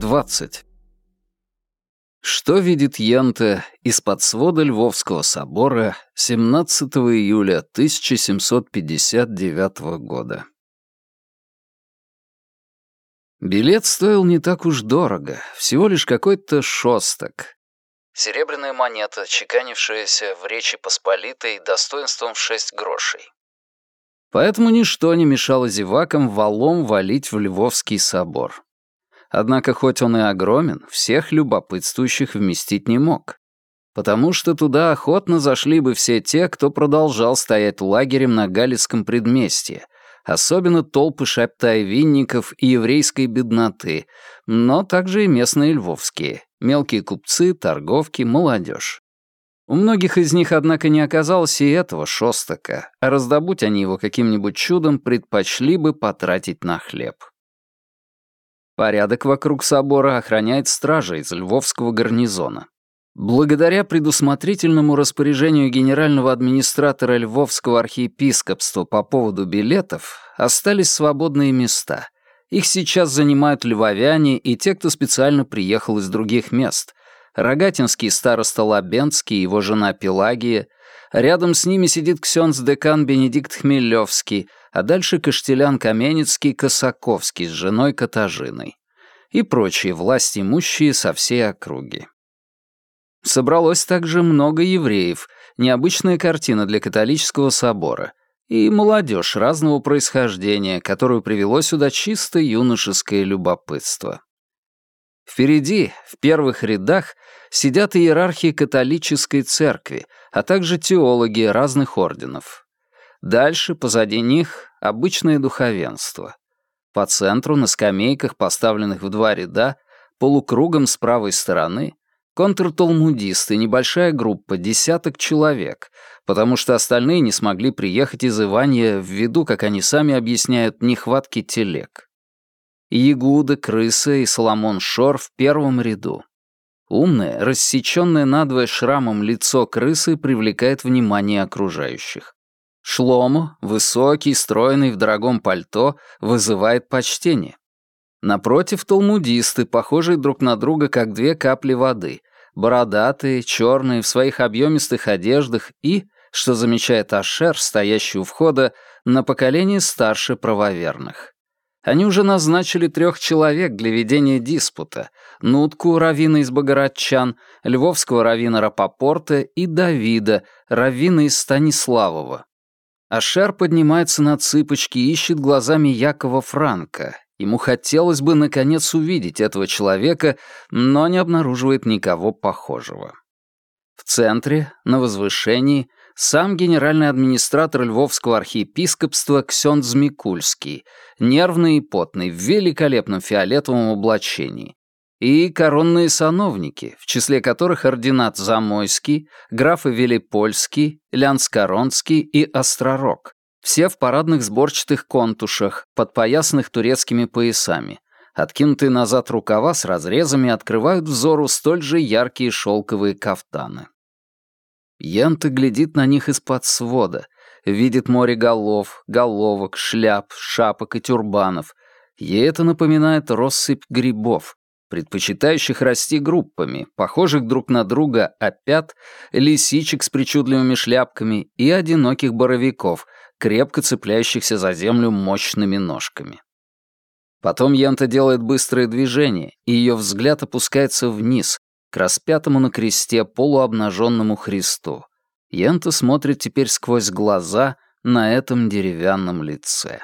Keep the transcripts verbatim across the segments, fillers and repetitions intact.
двадцать. Что видит Йенте из-под свода Львовского собора семнадцатого июля тысяча семьсот пятьдесят девятого года? Билет стоил не так уж дорого, всего лишь какой-то шостак. Серебряная монета, чеканившаяся в Речи Посполитой достоинством в шесть грошей. Поэтому ничто не мешало зевакам валом валить в Львовский собор. Однако, хоть он и огромен, всех любопытствующих вместить не мог. Потому что туда охотно зашли бы все те, кто продолжал стоять лагерем на Галицком предместье, особенно толпы шабтай-винников и еврейской бедноты, но также и местные львовские, мелкие купцы, торговки, молодежь. У многих из них, однако, не оказалось и этого шостака, а раздобудь они его каким-нибудь чудом предпочли бы потратить на хлеб. Порядок вокруг собора охраняет стража из Львовского гарнизона. Благодаря предусмотрительному распоряжению генерального администратора Львовского архиепископства по поводу билетов остались свободные места. Их сейчас занимают львовяне и те, кто специально приехал из других мест. Рогатинский староста Лабенский и его жена Пелагия. Рядом с ними сидит ксёндз-декан Бенедикт Хмелевский, а дальше Каштелян Каменецкий Косаковский с женой Катажиной. И прочие власть имущие со всей округи. Собралось также много евреев, необычная картина для католического собора, и молодежь разного происхождения, которую привело сюда чисто юношеское любопытство. Впереди, в первых рядах, сидят иерархи католической церкви, а также теологи разных орденов. Дальше, позади них, обычное духовенство. По центру, на скамейках, поставленных в два ряда, полукругом с правой стороны, контрталмудисты, небольшая группа, десяток человек, потому что остальные не смогли приехать из Иванья ввиду, как они сами объясняют, нехватки телег. Ягуда, Крыса и Соломон Шор в первом ряду. Умное, рассечённое надвое шрамом лицо Крысы привлекает внимание окружающих. Шломо, высокий, стройный, в дорогом пальто, вызывает почтение. Напротив талмудисты, похожие друг на друга, как две капли воды, бородатые, черные, в своих объемистых одеждах и, что замечает Ашер, стоящий у входа, на поколение старше правоверных. Они уже назначили трех человек для ведения диспута: Нутку, раввина из Богородчан, львовского раввина Рапопорта и Давида, раввина из Станиславова. Ашер поднимается на цыпочки и ищет глазами Якова Франка. Ему хотелось бы, наконец, увидеть этого человека, но не обнаруживает никого похожего. В центре, на возвышении, сам генеральный администратор Львовского архиепископства ксёндз Микульский, нервный и потный, в великолепном фиолетовом облачении, и коронные сановники, в числе которых ординат Замойский, графы Велипольский, Лянскоронский и Остророг, все в парадных сборчатых контушах, подпоясанных турецкими поясами. Откинутые назад рукава с разрезами открывают взору столь же яркие шелковые кафтаны. Йенте глядит на них из-под свода, видит море голов, головок, шляп, шапок и тюрбанов. Ей это напоминает россыпь грибов, предпочитающих расти группами, похожих друг на друга опят, лисичек с причудливыми шляпками и одиноких боровиков, крепко цепляющихся за землю мощными ножками. Потом Йенте делает быстрое движение, и ее взгляд опускается вниз, к распятому на кресте полуобнаженному Христу. Йенте смотрит теперь сквозь глаза на этом деревянном лице.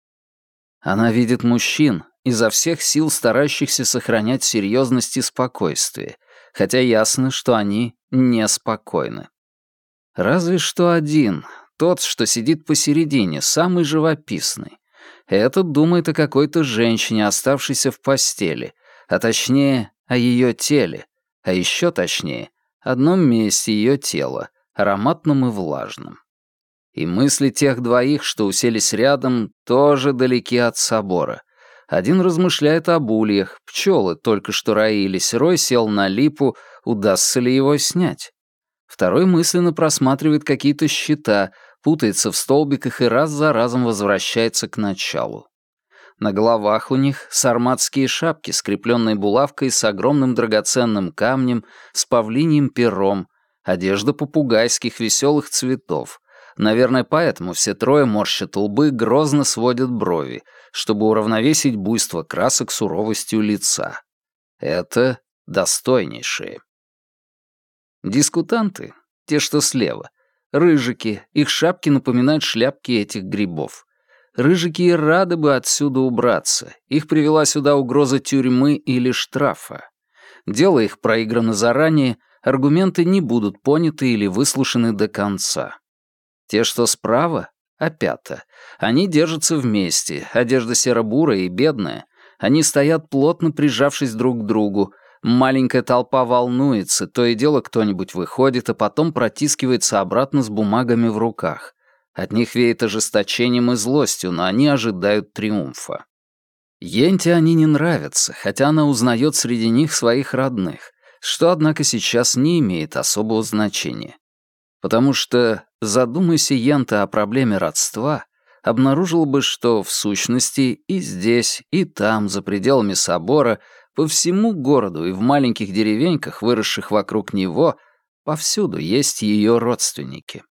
Она видит мужчин, изо всех сил старающихся сохранять серьезность и спокойствие, хотя ясно, что они неспокойны. Разве что один, тот, что сидит посередине, самый живописный. Этот думает о какой-то женщине, оставшейся в постели, а точнее, о ее теле, а еще точнее, одном месте ее тела, ароматном и влажном. И мысли тех двоих, что уселись рядом, тоже далеки от собора. Один размышляет об ульях, пчелы только что роились, рой сел на липу, удастся ли его снять. Второй мысленно просматривает какие-то счета, путается в столбиках и раз за разом возвращается к началу. На головах у них сарматские шапки, скрепленные булавкой с огромным драгоценным камнем, с павлиньим пером, одежда попугайских веселых цветов. Наверное, поэтому все трое морщат лбы, грозно сводят брови, чтобы уравновесить буйство красок суровостью лица. Это достойнейшие. Дискутанты, те, что слева, рыжики, их шапки напоминают шляпки этих грибов. Рыжики рады бы отсюда убраться. Их привела сюда угроза тюрьмы или штрафа. Дело их проиграно заранее, аргументы не будут поняты или выслушаны до конца. Те, что справа, опята. Они держатся вместе, одежда серо-бурая и бедная. Они стоят плотно прижавшись друг к другу. Маленькая толпа волнуется, то и дело кто-нибудь выходит, а потом протискивается обратно с бумагами в руках. От них веет ожесточением и злостью, но они ожидают триумфа. Йенте они не нравятся, хотя она узнает среди них своих родных, что, однако, сейчас не имеет особого значения. Потому что, задумайся Йента о проблеме родства, обнаружил бы, что, в сущности, и здесь, и там, за пределами собора, по всему городу и в маленьких деревеньках, выросших вокруг него, повсюду есть ее родственники.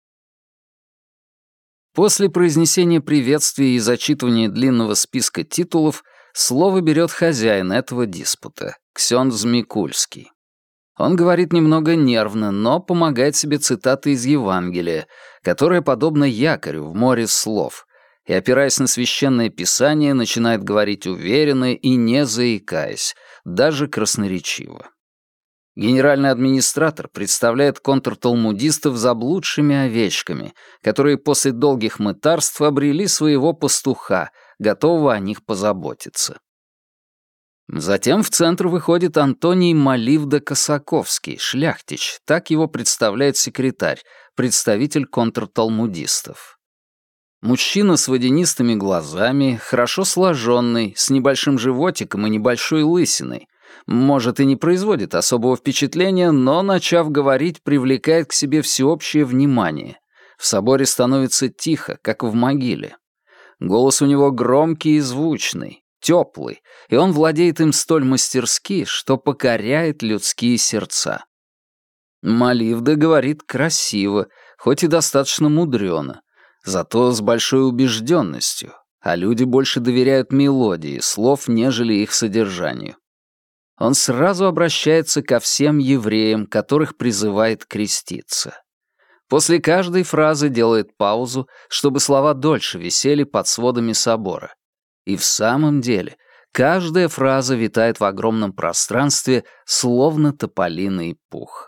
После произнесения приветствия и зачитывания длинного списка титулов слово берет хозяин этого диспута, ксёндз Микульский. Он говорит немного нервно, но помогает себе цитатой из Евангелия, которая подобна якорю в море слов, и, опираясь на священное писание, начинает говорить уверенно и не заикаясь, даже красноречиво. Генеральный администратор представляет контрталмудистов заблудшими овечками, которые после долгих мытарств обрели своего пастуха, готового о них позаботиться. Затем в центр выходит Антоний Маливда-Косаковский, шляхтич, так его представляет секретарь, представитель контрталмудистов. Мужчина с водянистыми глазами, хорошо сложенный, с небольшим животиком и небольшой лысиной, может, и не производит особого впечатления, но, начав говорить, привлекает к себе всеобщее внимание. В соборе становится тихо, как в могиле. Голос у него громкий и звучный, теплый, и он владеет им столь мастерски, что покоряет людские сердца. Маливда говорит красиво, хоть и достаточно мудрено, зато с большой убежденностью, а люди больше доверяют мелодии слов, нежели их содержанию. Он сразу обращается ко всем евреям, которых призывает креститься. После каждой фразы делает паузу, чтобы слова дольше висели под сводами собора. И в самом деле, каждая фраза витает в огромном пространстве, словно тополиный пух.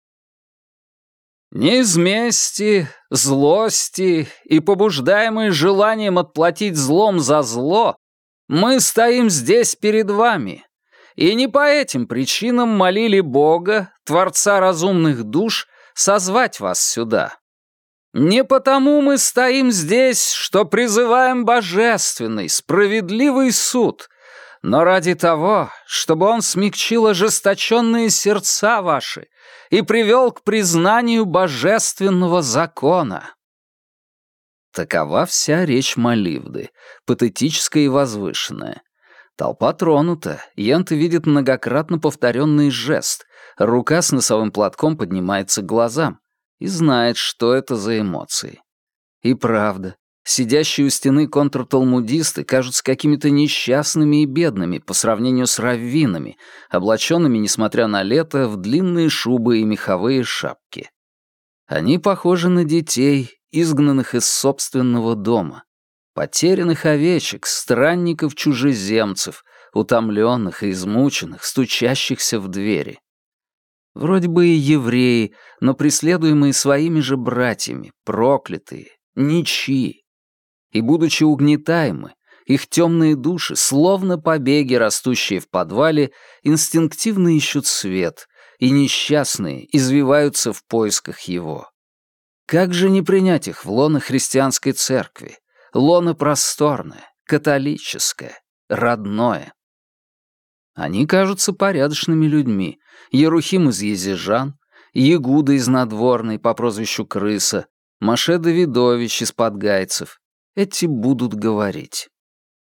«Не из мести, злости и побуждаемые желанием отплатить злом за зло, мы стоим здесь перед вами, и не по этим причинам молили Бога, Творца разумных душ, созвать вас сюда. Не потому мы стоим здесь, что призываем божественный, справедливый суд, но ради того, чтобы он смягчил ожесточенные сердца ваши и привел к признанию божественного закона». Такова вся речь Маливды, патетическая и возвышенная. Толпа тронута, Йента видит многократно повторенный жест, рука с носовым платком поднимается к глазам и знает, что это за эмоции. И правда, сидящие у стены контрталмудисты кажутся какими-то несчастными и бедными по сравнению с раввинами, облаченными, несмотря на лето, в длинные шубы и меховые шапки. Они похожи на детей, изгнанных из собственного дома. Потерянных овечек, странников-чужеземцев, утомленных и измученных, стучащихся в двери. Вроде бы и евреи, но преследуемые своими же братьями, проклятые, ничьи. И, будучи угнетаемы, их темные души, словно побеги, растущие в подвале, инстинктивно ищут свет, и несчастные извиваются в поисках его. Как же не принять их в лоно христианской церкви? Лоно просторное, католическое, родное. Они кажутся порядочными людьми. Ерухим из Езижан, Ягуда из Надворной по прозвищу Крыса, Маше Давидович из Подгайцев. Эти будут говорить.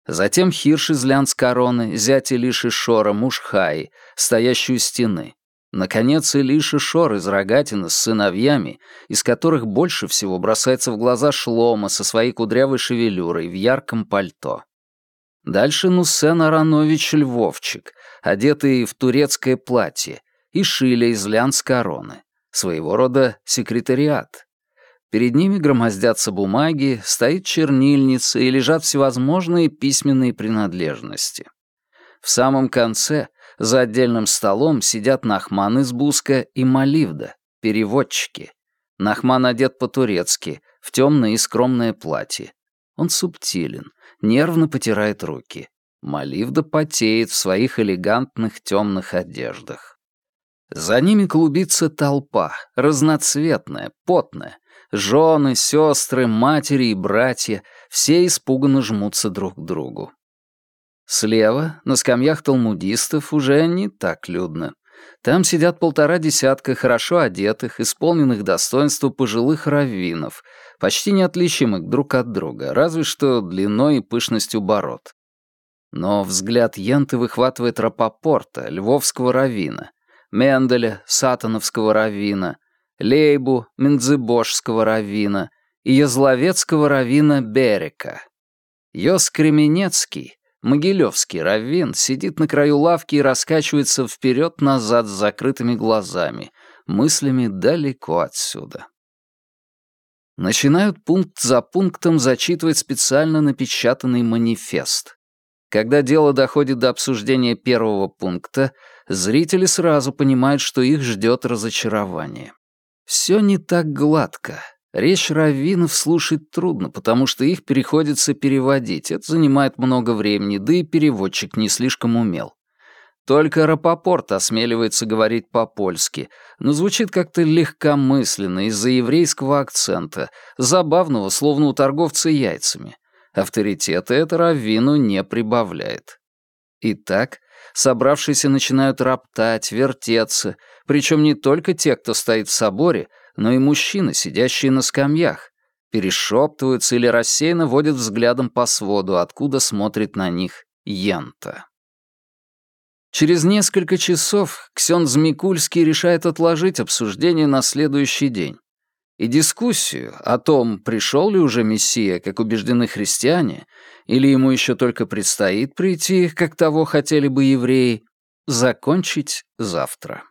Затем Хирш из Лянскороны, зять Илиши Шора, муж Хаи, стоящий у стены. Наконец, Илиша Шор из Рогатина с сыновьями, из которых больше всего бросается в глаза Шлома со своей кудрявой шевелюрой в ярком пальто. Дальше Нуссен Аранович Львовчик, одетый в турецкое платье, и Шиля из Лянскороны, своего рода секретариат. Перед ними громоздятся бумаги, стоит чернильница и лежат всевозможные письменные принадлежности. В самом конце, за отдельным столом, сидят Нахман из Буска и Маливда, переводчики. Нахман одет по-турецки, в темное и скромное платье. Он субтилен, нервно потирает руки. Маливда потеет в своих элегантных темных одеждах. За ними клубится толпа, разноцветная, потная. Жены, сестры, матери и братья все испуганно жмутся друг к другу. Слева, на скамьях талмудистов, уже не так людно. Там сидят полтора десятка хорошо одетых, исполненных достоинства пожилых раввинов, почти неотличимых друг от друга, разве что длиной и пышностью бород. Но взгляд Йенты выхватывает Рапопорта, львовского раввина, Менделя, сатановского раввина, Лейбу, Мензебожского раввина и Язловецкого раввина Берека. Йос Кременецкий, могилевский раввин, сидит на краю лавки и раскачивается вперед-назад с закрытыми глазами, мыслями далеко отсюда. Начинают пункт за пунктом зачитывать специально напечатанный манифест. Когда дело доходит до обсуждения первого пункта, зрители сразу понимают, что их ждет разочарование. Все не так гладко. Речь раввинов слушать трудно, потому что их приходится переводить. Это занимает много времени, да и переводчик не слишком умел. Только Рапопорт осмеливается говорить по-польски, но звучит как-то легкомысленно из-за еврейского акцента, забавного, словно у торговца яйцами. Авторитета это раввину не прибавляет. Итак, собравшиеся начинают роптать, вертеться, причем не только те, кто стоит в соборе, но и мужчины, сидящие на скамьях, перешептываются или рассеянно водят взглядом по своду, откуда смотрит на них Йента. Через несколько часов ксёндз Микульский решает отложить обсуждение на следующий день. И дискуссию о том, пришел ли уже Мессия, как убеждены христиане, или ему еще только предстоит прийти, как того хотели бы евреи, закончить завтра.